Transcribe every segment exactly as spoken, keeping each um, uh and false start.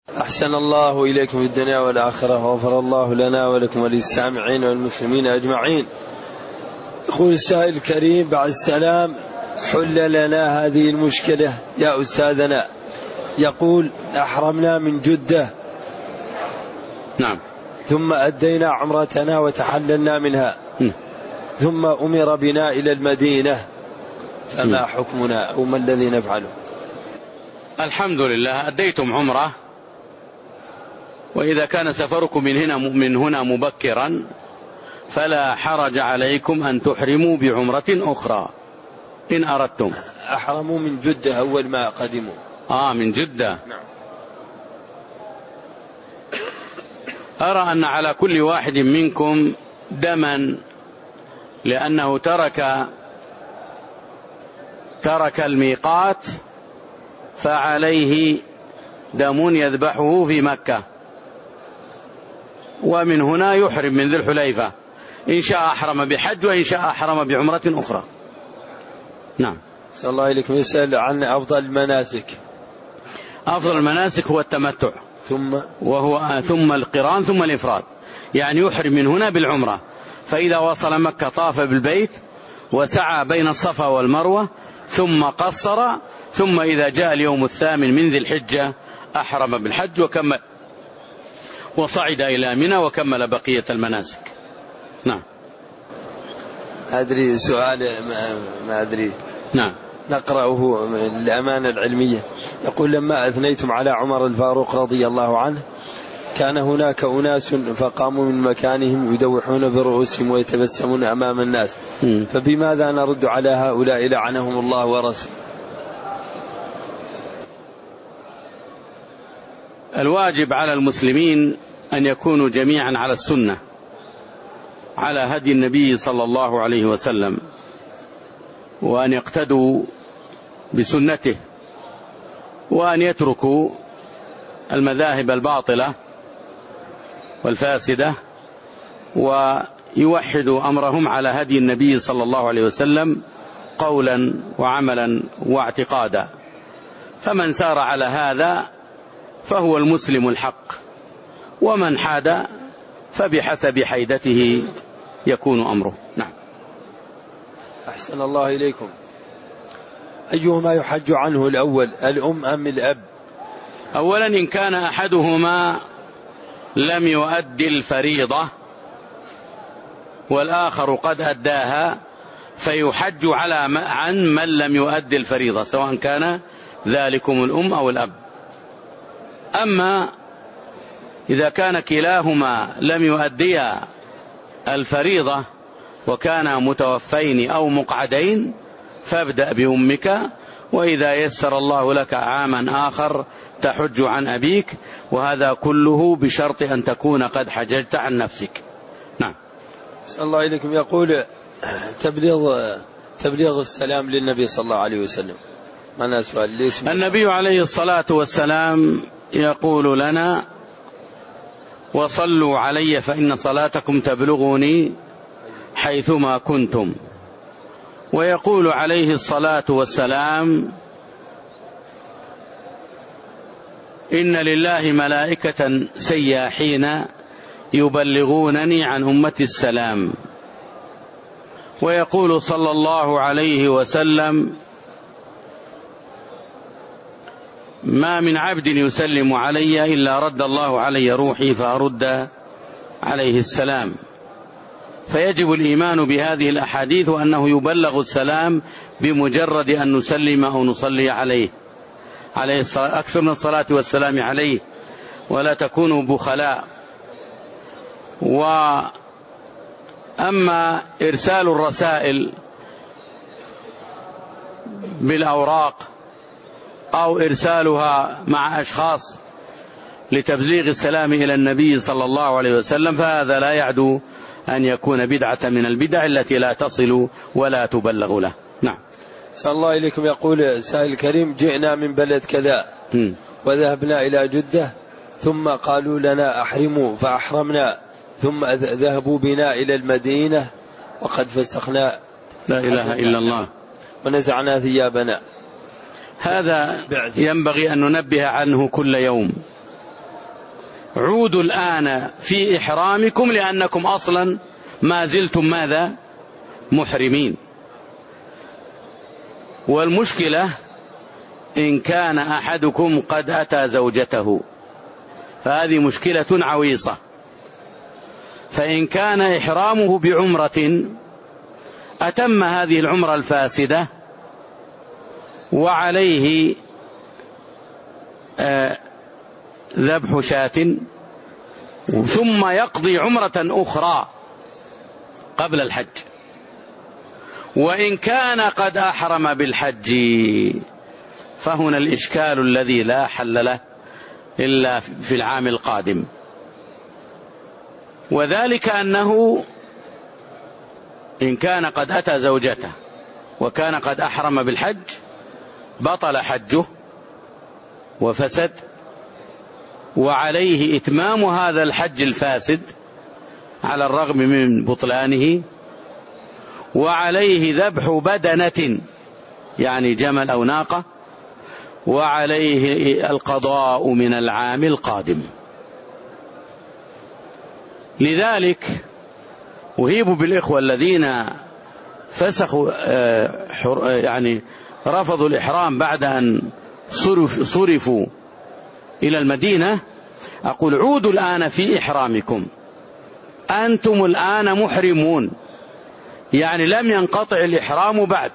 أحسن الله إليكم في الدنيا والآخرة، وغفر الله لنا ولكم وللسامعين والمسلمين أجمعين. يقول السائل الكريم بعد السلام: حل لنا هذه المشكلة يا أستاذنا. يقول: أحرمنا من جدة، نعم، ثم أدينا عمرتنا وتحللنا منها، م. ثم أمر بنا إلى المدينة، فما م. حكمنا أو ما الذي نفعله؟ الحمد لله، أديتم عمره، وإذا كان سفركم من هنا من هنا مبكرا فلا حرج عليكم أن تحرموا بعمرة أخرى إن أردتم. أحرموا من جدة أول ما قدموا. آه من جدة. نعم. أرى أن على كل واحد منكم دما، لأنه ترك ترك الميقات، فعليه دم يذبحه في مكة، ومن هنا يحرم من ذي الحليفة، إن شاء أحرم بحج وإن شاء أحرم بعمرة أخرى. نعم. صلى الله عليك. يسأل عن أفضل المناسك. أفضل المناسك هو التمتع، ثم وهو ثم القران ثم الإفراد، يعني يحرم من هنا بالعمرة، فإذا وصل مكة طاف بالبيت وسعى بين الصفا والمروة ثم قصر، ثم إذا جاء اليوم الثامن من ذي الحجة أحرم بالحج وكمل وصعد إلى منى وكمل بقية المناسك. نعم. أدري سؤال ما, ما أدري. نعم. نقرأه للأمانة العلمية. يقول: لما أثنيتم على عمر الفاروق رضي الله عنه كان هناك أناس فقاموا من مكانهم يدوحون برؤوسهم ويتبسمون أمام الناس، م. فبماذا نرد على هؤلاء لعنهم الله ورسوله؟ الواجب على المسلمين أن يكونوا جميعا على السنة، على هدي النبي صلى الله عليه وسلم، وأن يقتدوا بسنته، وأن يتركوا المذاهب الباطلة والفاسدة، ويوحدوا أمرهم على هدي النبي صلى الله عليه وسلم قولا وعملا واعتقادا. فمن سار على هذا فهو المسلم الحق، ومن حاد فبحسب حيدته يكون أمره. نعم. أحسن الله إليكم. أيهما يحج عنه الأول، الأم أم الأب؟ أولا، إن كان أحدهما لم يؤدي الفريضة والآخر قد أداها فيحج على عن من لم يؤدي الفريضة، سواء كان ذلكم الأم أو الأب. أما إذا كان كلاهما لم يؤديا الفريضة وكانا متوفين أو مقعدين فابدأ بأمك، وإذا يسر الله لك عاما آخر تحج عن أبيك، وهذا كله بشرط أن تكون قد حججت عن نفسك. نعم. صلى الله عليكم. يقول: تبليغ تبليغ السلام للنبي صلى الله عليه وسلم. أنا سؤال: ليش النبي عليه الصلاة والسلام يقول لنا: وصلوا علي فإن صلاتكم تبلغني حيثما كنتم. ويقول عليه الصلاة والسلام: إن لله ملائكة سياحين يبلغونني عن أمتي السلام. ويقول صلى الله عليه وسلم: ما من عبد يسلم علي إلا رد الله علي روحي فأرد عليه السلام. فيجب الإيمان بهذه الأحاديث، وأنه يبلغ السلام بمجرد أن نسلم أو نصلي عليه عليه الصلاة، أكثر من الصلاة والسلام عليه، ولا تكونوا بخلاء. وأما إرسال الرسائل بالأوراق أو إرسالها مع أشخاص لتبليغ السلام إلى النبي صلى الله عليه وسلم فهذا لا يعدو أن يكون بدعة من البدع التي لا تصل ولا تبلغ له. نعم. صلى الله عليكم. يقول سائل الكريم: جئنا من بلد كذا م. وذهبنا إلى جدة، ثم قالوا لنا أحرموا فأحرمنا، ثم ذهبوا بنا إلى المدينة وقد فسخنا لا إله إلا الله ونزعنا ثيابنا. هذا ينبغي أن ننبه عنه كل يوم، عودوا الآن في إحرامكم لأنكم أصلا ما زلتم ماذا؟ محرمين. والمشكلة إن كان أحدكم قد أتى زوجته، فهذه مشكلة عويصة. فإن كان إحرامه بعمرة أتم هذه العمرة الفاسدة وعليه ذبح شاة ثم يقضي عمرة أخرى قبل الحج. وإن كان قد أحرم بالحج فهنا الإشكال الذي لا حل له إلا في العام القادم، وذلك أنه إن كان قد أتى زوجته وكان قد أحرم بالحج بطل حجه وفسد، وعليه إتمام هذا الحج الفاسد على الرغم من بطلانه، وعليه ذبح بدنة يعني جمل أو ناقة، وعليه القضاء من العام القادم. لذلك أهيب بالإخوة الذين فسخوا يعني رفضوا الإحرام بعد أن صرفوا إلى المدينة، أقول عودوا الآن في إحرامكم، أنتم الآن محرمون، يعني لم ينقطع الإحرام بعد.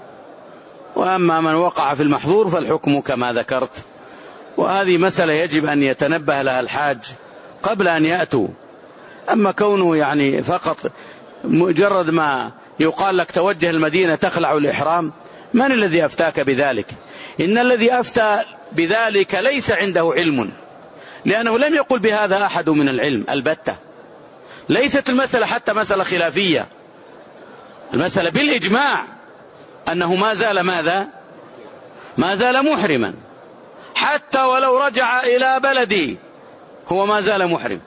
وأما من وقع في المحظور فالحكم كما ذكرت، وهذه مسألة يجب أن يتنبه لها الحاج قبل أن يأتوا. أما كونه يعني فقط مجرد ما يقال لك توجه المدينة تخلع الإحرام، من الذي أفتاك بذلك؟ إن الذي أفتى بذلك ليس عنده علم، لأنه لم يقل بهذا أحد من العلم البتة. ليست المسألة حتى مسألة خلافية، المسألة بالإجماع أنه ما زال ماذا؟ ما زال محرما، حتى ولو رجع إلى بلدي هو ما زال محرم،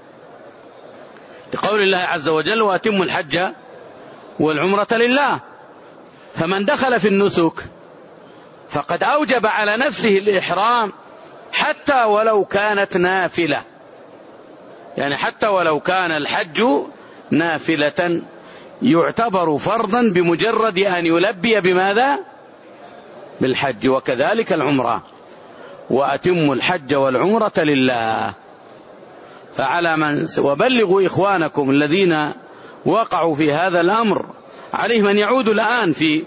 لقول الله عز وجل وأتم الحج والعمرة لله. فمن دخل في النسك فقد أوجب على نفسه الإحرام حتى ولو كانت نافلة، يعني حتى ولو كان الحج نافلة يعتبر فرضا بمجرد أن يلبي بماذا؟ بالحج. وكذلك العمرة، وأتم الحج والعمرة لله. فعلى من وبلغوا إخوانكم الذين وقعوا في هذا الأمر عليهم أن يعودوا الآن في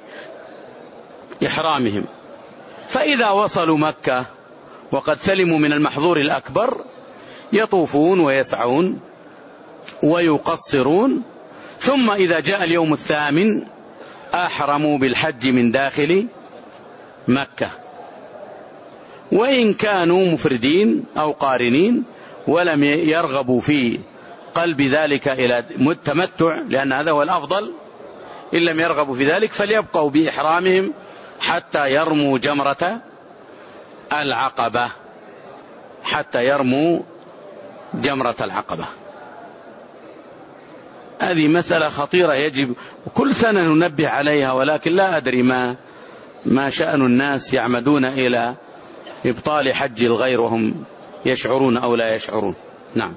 إحرامهم، فإذا وصلوا مكة وقد سلموا من المحظور الأكبر يطوفون ويسعون ويقصرون، ثم إذا جاء اليوم الثامن أحرموا بالحج من داخل مكة. وإن كانوا مفردين أو قارنين ولم يرغبوا في قلب ذلك إلى التمتع، لأن هذا هو الأفضل، إن لم يرغبوا في ذلك فليبقوا بإحرامهم حتى يرموا جمرة العقبة، حتى يرموا جمرة العقبة. هذه مسألة خطيرة يجب كل سنة ننبه عليها، ولكن لا أدري ما ما شأن الناس يعمدون إلى إبطال حج الغير وهم يشعرون أو لا يشعرون. نعم.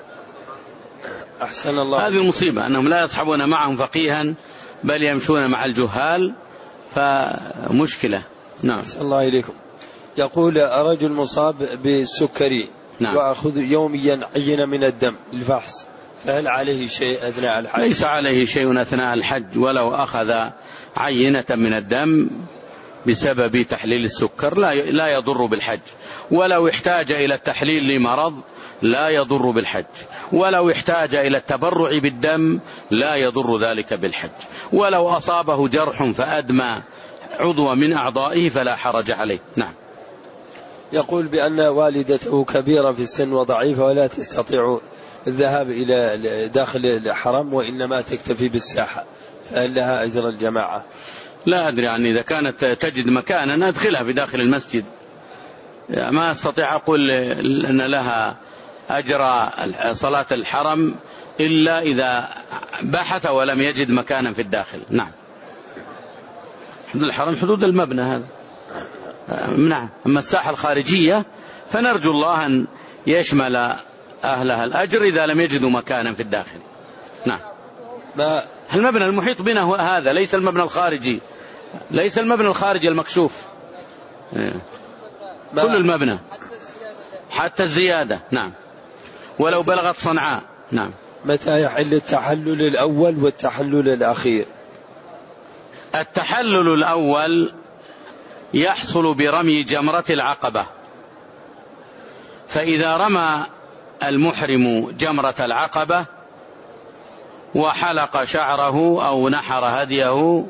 أحسن الله. هذه المصيبة أنهم لا يصحبون معهم فقيها بل يمشون مع الجهال، فمشكلة. نعم. أحسن الله إليكم. يقول رجل مصاب بالسكري، نعم، وأخذ يوميا عينة من الدم للفحص، فهل عليه شيء أثناء الحج؟ ليس عليه شيء أثناء الحج، ولو أخذ عينة من الدم بسبب تحليل السكر لا لا يضر بالحج، ولو احتاج إلى التحليل لمرض لا يضر بالحج، ولو احتاج إلى التبرع بالدم لا يضر ذلك بالحج، ولو أصابه جرح فأدمى عضو من أعضائه فلا حرج عليه. نعم. يقول بأن والدته كبيرة في السن وضعيفة ولا تستطيع الذهاب إلى داخل الحرم وإنما تكتفي بالساحة، فهل لها أجر الجماعة؟ لا أدري، يعني إذا كانت تجد مكانا أدخلها في داخل المسجد، ما أستطيع أقول أن لها أجر صلاة الحرم إلا إذا بحث ولم يجد مكانا في الداخل. نعم. حدود الحرم حدود المبنى هذا. نعم. أما الساحة الخارجية فنرجو الله أن يشمل أهلها الأجر إذا لم يجدوا مكانا في الداخل. نعم. ما المبنى المحيط بنا هو هذا، ليس المبنى الخارجي، ليس المبنى الخارجي المكشوف، كل المبنى حتى الزيادة. نعم. ولو بلغت صنعاء. نعم. متى يحل التحلل الأول والتحلل الأخير؟ التحلل الأول يحصل برمي جمرة العقبة، فإذا رمى المحرم جمرة العقبة وحلق شعره أو نحر هديه،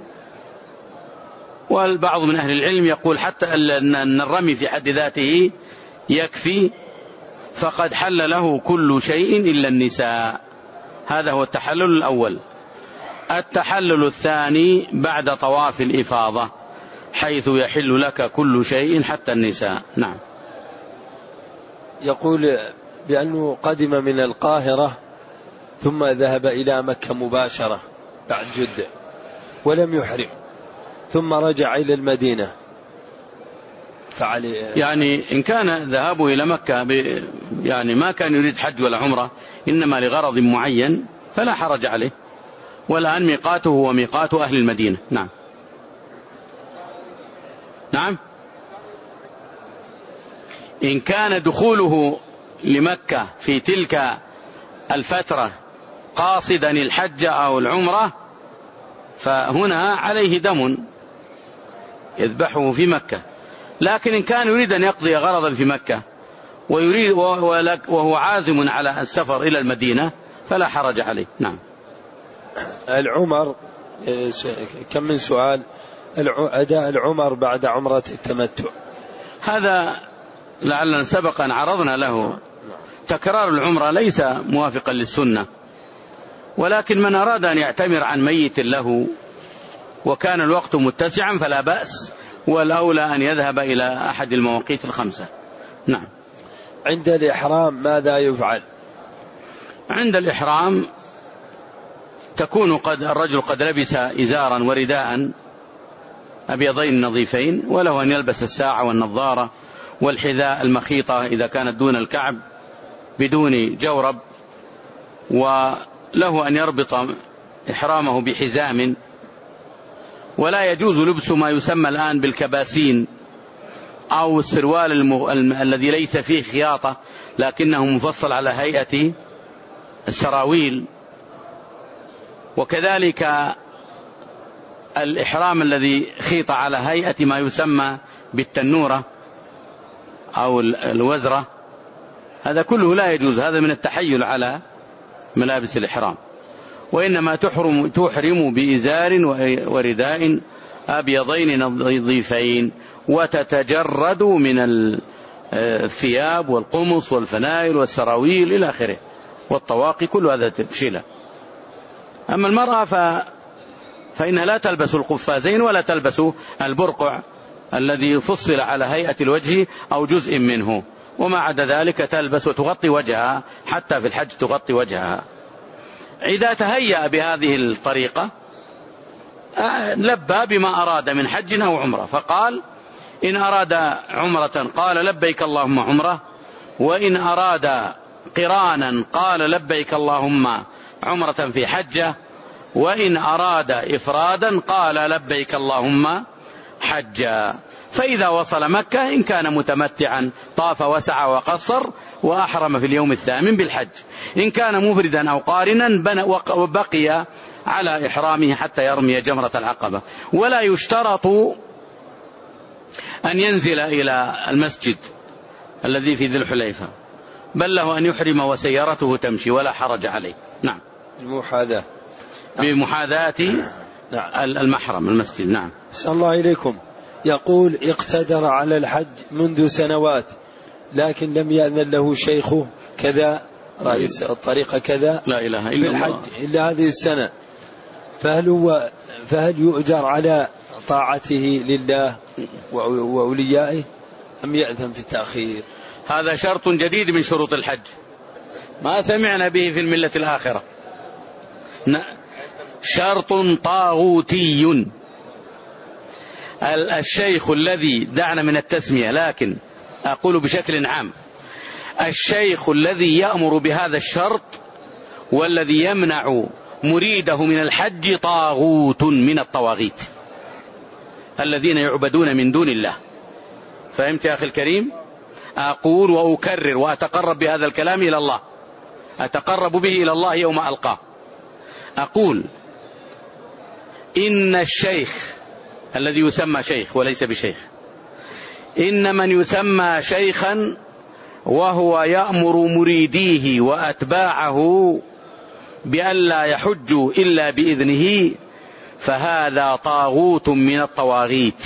والبعض من أهل العلم يقول حتى أن الرمي في حد ذاته يكفي، فقد حل له كل شيء إلا النساء. هذا هو التحلل الأول. التحلل الثاني بعد طواف الإفاضة، حيث يحل لك كل شيء حتى النساء. نعم. يقول بأنه قدم من القاهرة ثم ذهب إلى مكة مباشرة بعد جدة ولم يحرم، ثم رجع إلى المدينة، فعلي يعني إن كان ذهابه إلى مكة يعني ما كان يريد حج ولا عمرة، إنما لغرض معين، فلا حرج عليه، والآن ميقاته هو ميقات أهل المدينة. نعم. نعم. إن كان دخوله لمكة في تلك الفترة قاصدا الحج أو العمرة، فهنا عليه دم يذبحه في مكة. لكن إن كان يريد أن يقضي غرضا في مكة ويريد وهو عازم على السفر إلى المدينة فلا حرج عليه. نعم. العمر كم من سؤال. أداء العمر بعد عمرة التمتع، هذا لعلنا سبقا عرضنا له. تكرار العمرة ليس موافقا للسنة، ولكن من أراد أن يعتمر عن ميت له وكان الوقت متسعا فلا بأس، والأولى أن يذهب إلى أحد المواقيت الخمسة. نعم. عند الإحرام ماذا يفعل؟ عند الإحرام تكون قد الرجل قد لبس إزارا ورداء أبيضين نظيفين، وله أن يلبس الساعة والنظارة والحذاء المخيطة إذا كانت دون الكعب بدون جورب، وله أن يربط إحرامه بحزام، ولا يجوز لبس ما يسمى الآن بالكباسين أو السروال المغ... الم... الذي ليس فيه خياطة لكنه مفصل على هيئة السراويل. وكذلك الإحرام الذي خيط على هيئة ما يسمى بالتنورة أو الوزرة، هذا كله لا يجوز، هذا من التحيل على ملابس الإحرام. وإنما تحرم, تحرم بإزار ورداء أبيضين نظيفين، وتتجرد من الثياب والقمص والفنائل والسراويل إلى آخره والطواقي، كل هذا تشيله. أما المرأة ف... فإنها لا تلبس القفازين ولا تلبس البرقع الذي فصل على هيئة الوجه أو جزء منه، وما عدا ذلك تلبس وتغطي وجهها، حتى في الحج تغطي وجهها. إذا تهيأ بهذه الطريقة لبى بما أراد من حج أو عمرة، فقال إن أراد عمرة قال لبيك اللهم عمرة، وإن أراد قرانا قال لبيك اللهم عمرة في حجة، وإن أراد إفرادا قال لبيك اللهم حجا. فإذا وصل مكة إن كان متمتعا طاف وسعى وقصر وأحرم في اليوم الثامن بالحج، إن كان مفردا أو قارنا وبقي على إحرامه حتى يرمي جمرة العقبة. ولا يشترط أن ينزل إلى المسجد الذي في ذي الحليفة، بل له أن يحرم وسيارته تمشي ولا حرج عليه. نعم. المحاذاة بمحاذاة المحرم المسجد. نعم. صلى الله إليكم. يقول اقتدر على الحج منذ سنوات لكن لم يأذن له شيخه كذا رئيس الطريقة كذا لا إله إلا الله الحج إلا هذه السنة، فهل هو فهل يؤجر على طاعته لله وأوليائه أم يأذن في التأخير؟ هذا شرط جديد من شروط الحج ما سمعنا به في الملة الآخرة، شرط طاغوتي. الشيخ الذي دعنا من التسمية، لكن أقول بشكل عام الشيخ الذي يأمر بهذا الشرط والذي يمنع مريده من الحج طاغوت من الطواغيت الذين يعبدون من دون الله. فهمت يا أخي الكريم؟ أقول وأكرر وأتقرب بهذا الكلام إلى الله، أتقرب به إلى الله يوم ألقاه. أقول إن الشيخ الذي يسمى شيخ وليس بشيخ، إن من يسمى شيخا وهو يأمر مريديه وأتباعه بألا يحجوا إلا بإذنه فهذا طاغوت من الطواغيت،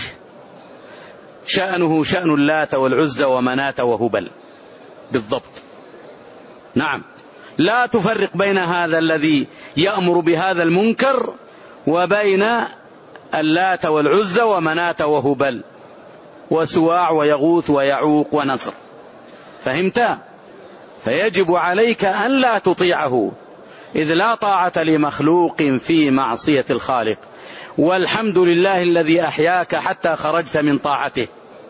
شأنه شأن اللات والعزى ومناة وهبل بالضبط. نعم، لا تفرق بين هذا الذي يأمر بهذا المنكر وبين اللات والعزى ومناة وهبل وسواع ويغوث ويعوق ونصر. فهمت؟ فيجب عليك أن لا تطيعه، إذ لا طاعة لمخلوق في معصية الخالق. والحمد لله الذي أحياك حتى خرجت من طاعته،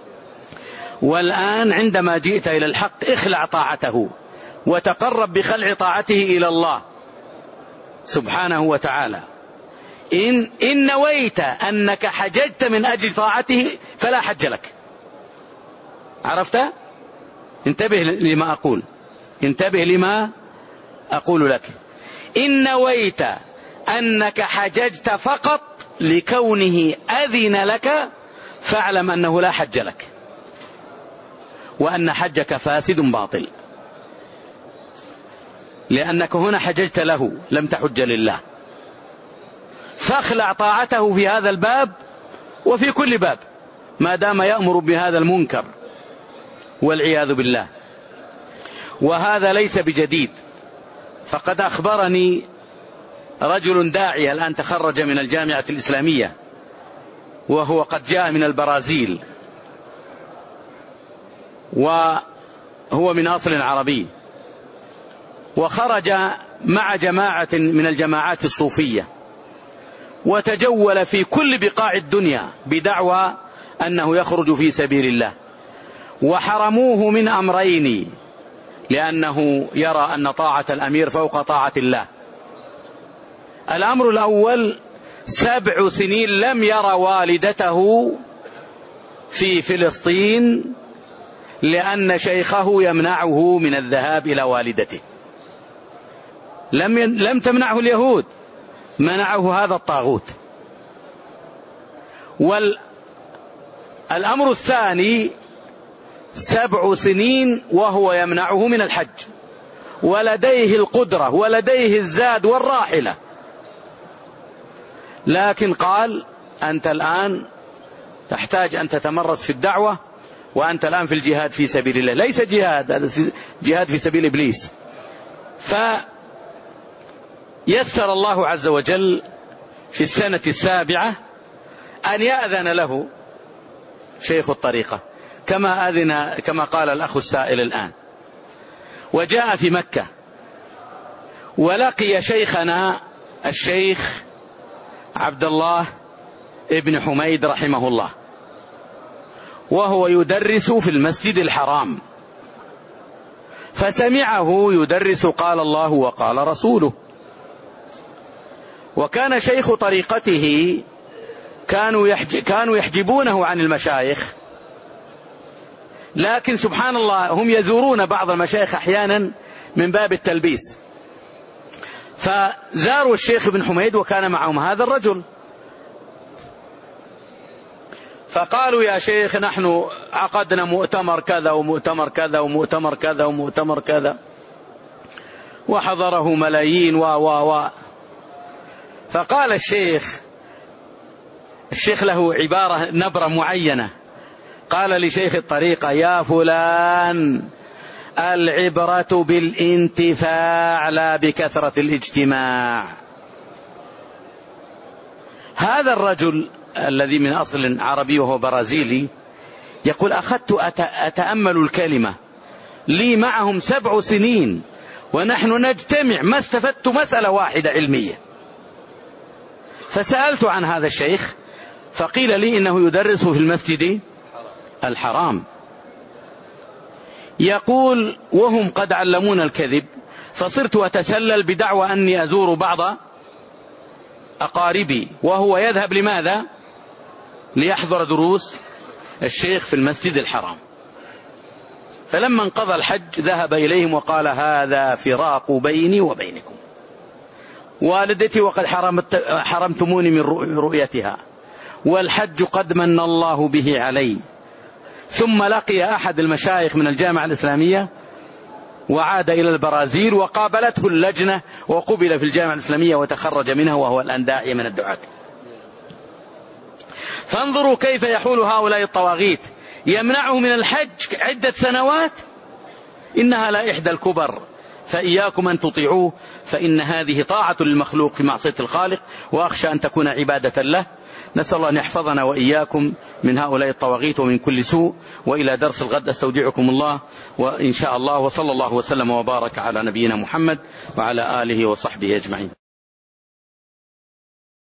والآن عندما جئت إلى الحق اخلع طاعته وتقرب بخلع طاعته إلى الله سبحانه وتعالى. إن, إن نويت أنك حججت من أجل طاعته فلا حج لك. عرفت؟ انتبه لما أقول، انتبه لما أقول لك. إن نويت أنك حججت فقط لكونه أذن لك فاعلم أنه لا حج لك، وأن حجك فاسد باطل، لأنك هنا حججت له لم تحج لله. فاخلع طاعته في هذا الباب وفي كل باب ما دام يأمر بهذا المنكر والعياذ بالله. وهذا ليس بجديد، فقد أخبرني رجل داعية الآن تخرج من الجامعة الإسلامية وهو قد جاء من البرازيل وهو من أصل عربي، وخرج مع جماعة من الجماعات الصوفية وتجول في كل بقاع الدنيا بدعوى أنه يخرج في سبيل الله، وحرموه من أمرين، لأنه يرى أن طاعة الأمير فوق طاعة الله. الأمر الأول، سبع سنين لم يرى والدته في فلسطين لأن شيخه يمنعه من الذهاب إلى والدته. لم لم تمنعه اليهود، منعه هذا الطاغوت. والأمر الثاني، سبع سنين وهو يمنعه من الحج، ولديه القدرة ولديه الزاد والراحلة، لكن قال أنت الآن تحتاج أن تتمرس في الدعوة، وأنت الآن في الجهاد في سبيل الله. ليس جهاد، هذا جهاد في سبيل إبليس. فيسر الله عز وجل في السنة السابعة أن يأذن له شيخ الطريقة كما أذن كما قال الأخ السائل الآن، وجاء في مكة ولقي شيخنا الشيخ عبد الله ابن حميد رحمه الله، وهو يدرس في المسجد الحرام، فسمعه يدرس قال الله وقال رسوله. وكان شيخ طريقته كانوا كانوا يحجبونه عن المشايخ، لكن سبحان الله هم يزورون بعض المشايخ أحيانا من باب التلبيس. فزاروا الشيخ ابن حميد وكان معهم هذا الرجل، فقالوا يا شيخ نحن عقدنا مؤتمر كذا ومؤتمر كذا ومؤتمر كذا ومؤتمر كذا وحضره ملايين و و و فقال الشيخ الشيخ له عبارة نبرة معينة، قال لشيخ الطريقة يا فلان العبرة بالانتفاع لا بكثرة الاجتماع. هذا الرجل الذي من أصل عربي وهو برازيلي يقول أخذت أتأمل الكلمة، لي معهم سبع سنين ونحن نجتمع ما استفدت مسألة واحدة علمية. فسألت عن هذا الشيخ فقيل لي إنه يدرس في المسجد الحرام. يقول وهم قد علمون الكذب فصرت أتسلل بدعوى أني أزور بعض أقاربي، وهو يذهب لماذا؟ ليحضر دروس الشيخ في المسجد الحرام. فلما انقضى الحج ذهب إليهم وقال هذا فراق بيني وبينكم، والدتي وقد حرمت حرمتموني من رؤيتها، والحج قد من الله به علي. ثم لقي أحد المشايخ من الجامعة الإسلامية وعاد إلى البرازيل، وقابلته اللجنة وقبل في الجامعة الإسلامية وتخرج منها، وهو الآن داعية من الدعاة. فانظروا كيف يحول هؤلاء الطواغيت، يمنعه من الحج عدة سنوات، إنها لا إحدى الكبر، فإياكم أن تطيعوه، فإن هذه طاعة للمخلوق في معصية الخالق، وأخشى أن تكون عبادة له. نسأل الله أن يحفظنا وإياكم من هؤلاء الطواغيت ومن كل سوء. وإلى درس الغد أستودعكم الله وإن شاء الله، وصلى الله وسلم وبارك على نبينا محمد وعلى آله وصحبه أجمعين.